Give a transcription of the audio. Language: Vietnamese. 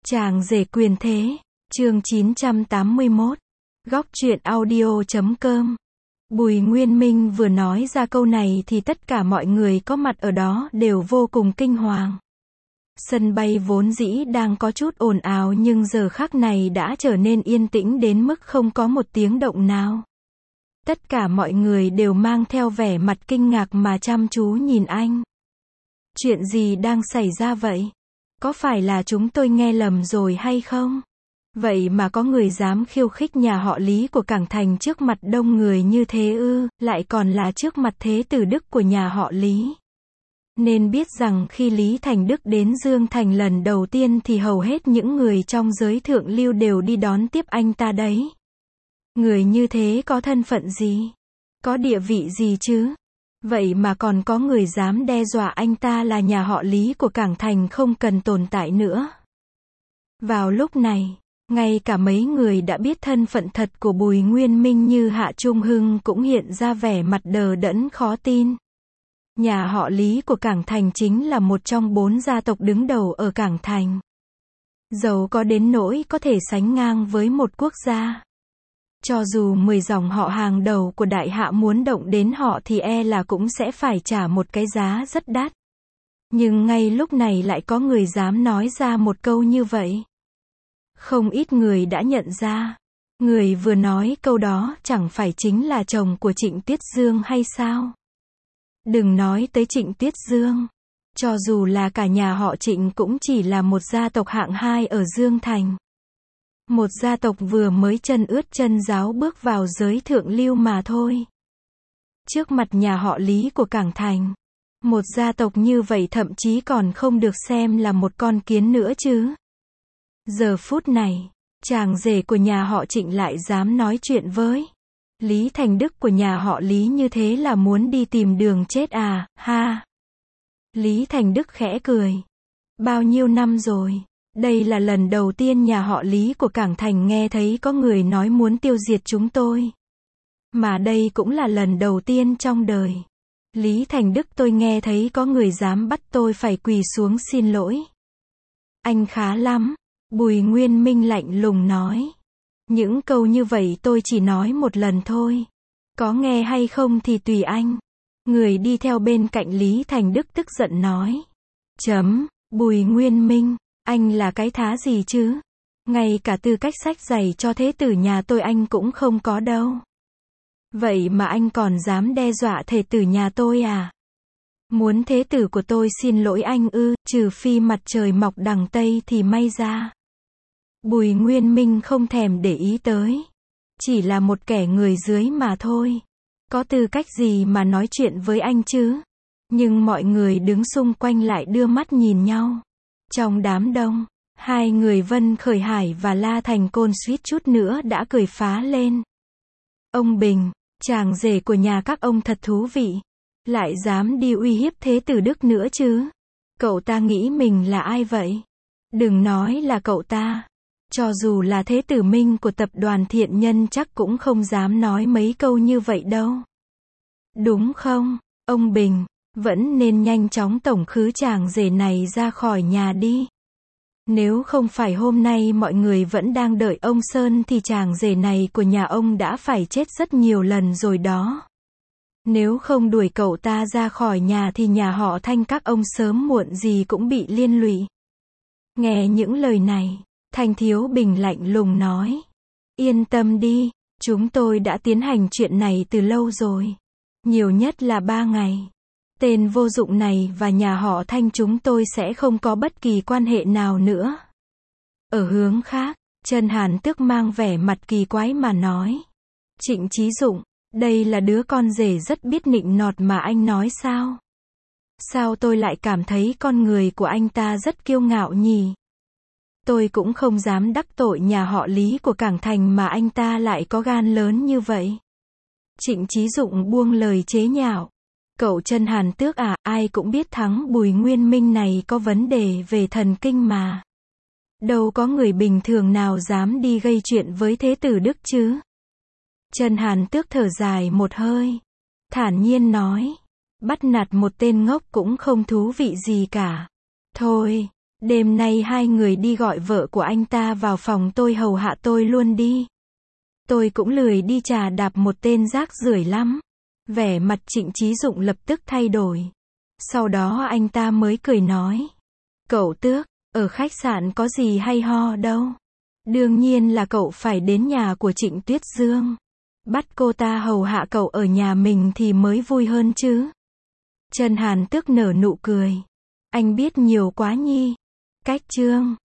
Chàng rể quyền thế, chương 981, góc truyện audio.com. Bùi Nguyên Minh vừa nói ra câu này thì tất cả mọi người có mặt ở đó đều vô cùng kinh hoàng. Sân bay vốn dĩ đang có chút ồn ào nhưng giờ khắc này đã trở nên yên tĩnh đến mức không có một tiếng động nào. Tất cả mọi người đều mang theo vẻ mặt kinh ngạc mà chăm chú nhìn anh. Chuyện gì đang xảy ra vậy? Có phải là chúng tôi nghe lầm rồi hay không? Vậy mà có người dám khiêu khích nhà họ Lý của Cảng Thành trước mặt đông người như thế ư, lại còn là trước mặt thế tử Đức của nhà họ Lý. Nên biết rằng khi Lý Thành Đức đến Dương Thành lần đầu tiên thì hầu hết những người trong giới thượng lưu đều đi đón tiếp anh ta đấy. Người như thế có thân phận gì? Có địa vị gì chứ? Vậy mà còn có người dám đe dọa anh ta là nhà họ Lý của Cảng Thành không cần tồn tại nữa. Vào lúc này, ngay cả mấy người đã biết thân phận thật của Bùi Nguyên Minh như Hạ Trung Hưng cũng hiện ra vẻ mặt đờ đẫn khó tin. Nhà họ Lý của Cảng Thành chính là một trong 4 gia tộc đứng đầu ở Cảng Thành. Giàu có đến nỗi có thể sánh ngang với một quốc gia. Cho dù 10 dòng họ hàng đầu của đại hạ muốn động đến họ thì e là cũng sẽ phải trả một cái giá rất đắt. Nhưng ngay lúc này lại có người dám nói ra một câu như vậy. Không ít người đã nhận ra. Người vừa nói câu đó chẳng phải chính là chồng của Trịnh Tuyết Dương hay sao? Đừng nói tới Trịnh Tuyết Dương. Cho dù là cả nhà họ Trịnh cũng chỉ là một gia tộc hạng 2 ở Dương Thành. Một gia tộc vừa mới chân ướt chân ráo bước vào giới thượng lưu mà thôi. Trước mặt nhà họ Lý của Cảng Thành, một gia tộc như vậy thậm chí còn không được xem là một con kiến nữa chứ. Giờ phút này, chàng rể của nhà họ Trịnh lại dám nói chuyện với Lý Thành Đức của nhà họ Lý như thế là muốn đi tìm đường chết à, ha. Lý Thành Đức khẽ cười. Bao nhiêu năm rồi? Đây là lần đầu tiên nhà họ Lý của Cảng Thành nghe thấy có người nói muốn tiêu diệt chúng tôi. Mà đây cũng là lần đầu tiên trong đời. Lý Thành Đức tôi nghe thấy có người dám bắt tôi phải quỳ xuống xin lỗi. Anh khá lắm. Bùi Nguyên Minh lạnh lùng nói. Những câu như vậy tôi chỉ nói một lần thôi. Có nghe hay không thì tùy anh. Người đi theo bên cạnh Lý Thành Đức tức giận nói. Bùi Nguyên Minh. Anh là cái thá gì chứ? Ngay cả tư cách xách giày cho thế tử nhà tôi anh cũng không có đâu. Vậy mà anh còn dám đe dọa thế tử nhà tôi à? Muốn thế tử của tôi xin lỗi anh ư, trừ phi mặt trời mọc đằng Tây thì may ra. Bùi Nguyên Minh không thèm để ý tới. Chỉ là một kẻ người dưới mà thôi. Có tư cách gì mà nói chuyện với anh chứ? Nhưng mọi người đứng xung quanh lại đưa mắt nhìn nhau. Trong đám đông, hai người Vân Khởi Hải và La Thành Côn suýt chút nữa đã cười phá lên. Ông Bình, chàng rể của nhà các ông thật thú vị. Lại dám đi uy hiếp thế tử Đức nữa chứ. Cậu ta nghĩ mình là ai vậy? Đừng nói là cậu ta. Cho dù là thế tử Minh của tập đoàn Thiện Nhân chắc cũng không dám nói mấy câu như vậy đâu. Đúng không, ông Bình? Vẫn nên nhanh chóng tổng khứ chàng rể này ra khỏi nhà đi. Nếu không phải hôm nay mọi người vẫn đang đợi ông Sơn thì chàng rể này của nhà ông đã phải chết rất nhiều lần rồi đó. Nếu không đuổi cậu ta ra khỏi nhà thì nhà họ Thanh các ông sớm muộn gì cũng bị liên lụy. Nghe những lời này, Thanh Thiếu Bình lạnh lùng nói. Yên tâm đi, chúng tôi đã tiến hành chuyện này từ lâu rồi. Nhiều nhất là 3 ngày. Tên vô dụng này và nhà họ Thanh chúng tôi sẽ không có bất kỳ quan hệ nào nữa. Ở hướng khác, Trần Hàn Tước mang vẻ mặt kỳ quái mà nói. Trịnh Chí Dụng, đây là đứa con rể rất biết nịnh nọt mà anh nói sao? Sao tôi lại cảm thấy con người của anh ta rất kiêu ngạo nhỉ? Tôi cũng không dám đắc tội nhà họ Lý của Cảng Thành mà anh ta lại có gan lớn như vậy. Trịnh Chí Dụng buông lời chế nhạo. Cậu Trần Hàn Tước à, ai cũng biết thắng Bùi Nguyên Minh này có vấn đề về thần kinh mà. Đâu có người bình thường nào dám đi gây chuyện với thế tử Đức chứ. Trần Hàn Tước thở dài một hơi. Thản nhiên nói. Bắt nạt một tên ngốc cũng không thú vị gì cả. Thôi, Đêm nay hai người đi gọi vợ của anh ta vào phòng tôi hầu hạ tôi luôn đi. Tôi cũng lười đi chà đạp một tên rác rưởi lắm. Vẻ mặt Trịnh Chí Dụng lập tức thay đổi. Sau đó anh ta mới cười nói. Cậu Tước, ở khách sạn có gì hay ho đâu. Đương nhiên là cậu phải đến nhà của Trịnh Tuyết Dương. Bắt cô ta hầu hạ cậu ở nhà mình thì mới vui hơn chứ. Trần Hàn Tước nở nụ cười. Anh biết nhiều quá nhi. Cách Trương.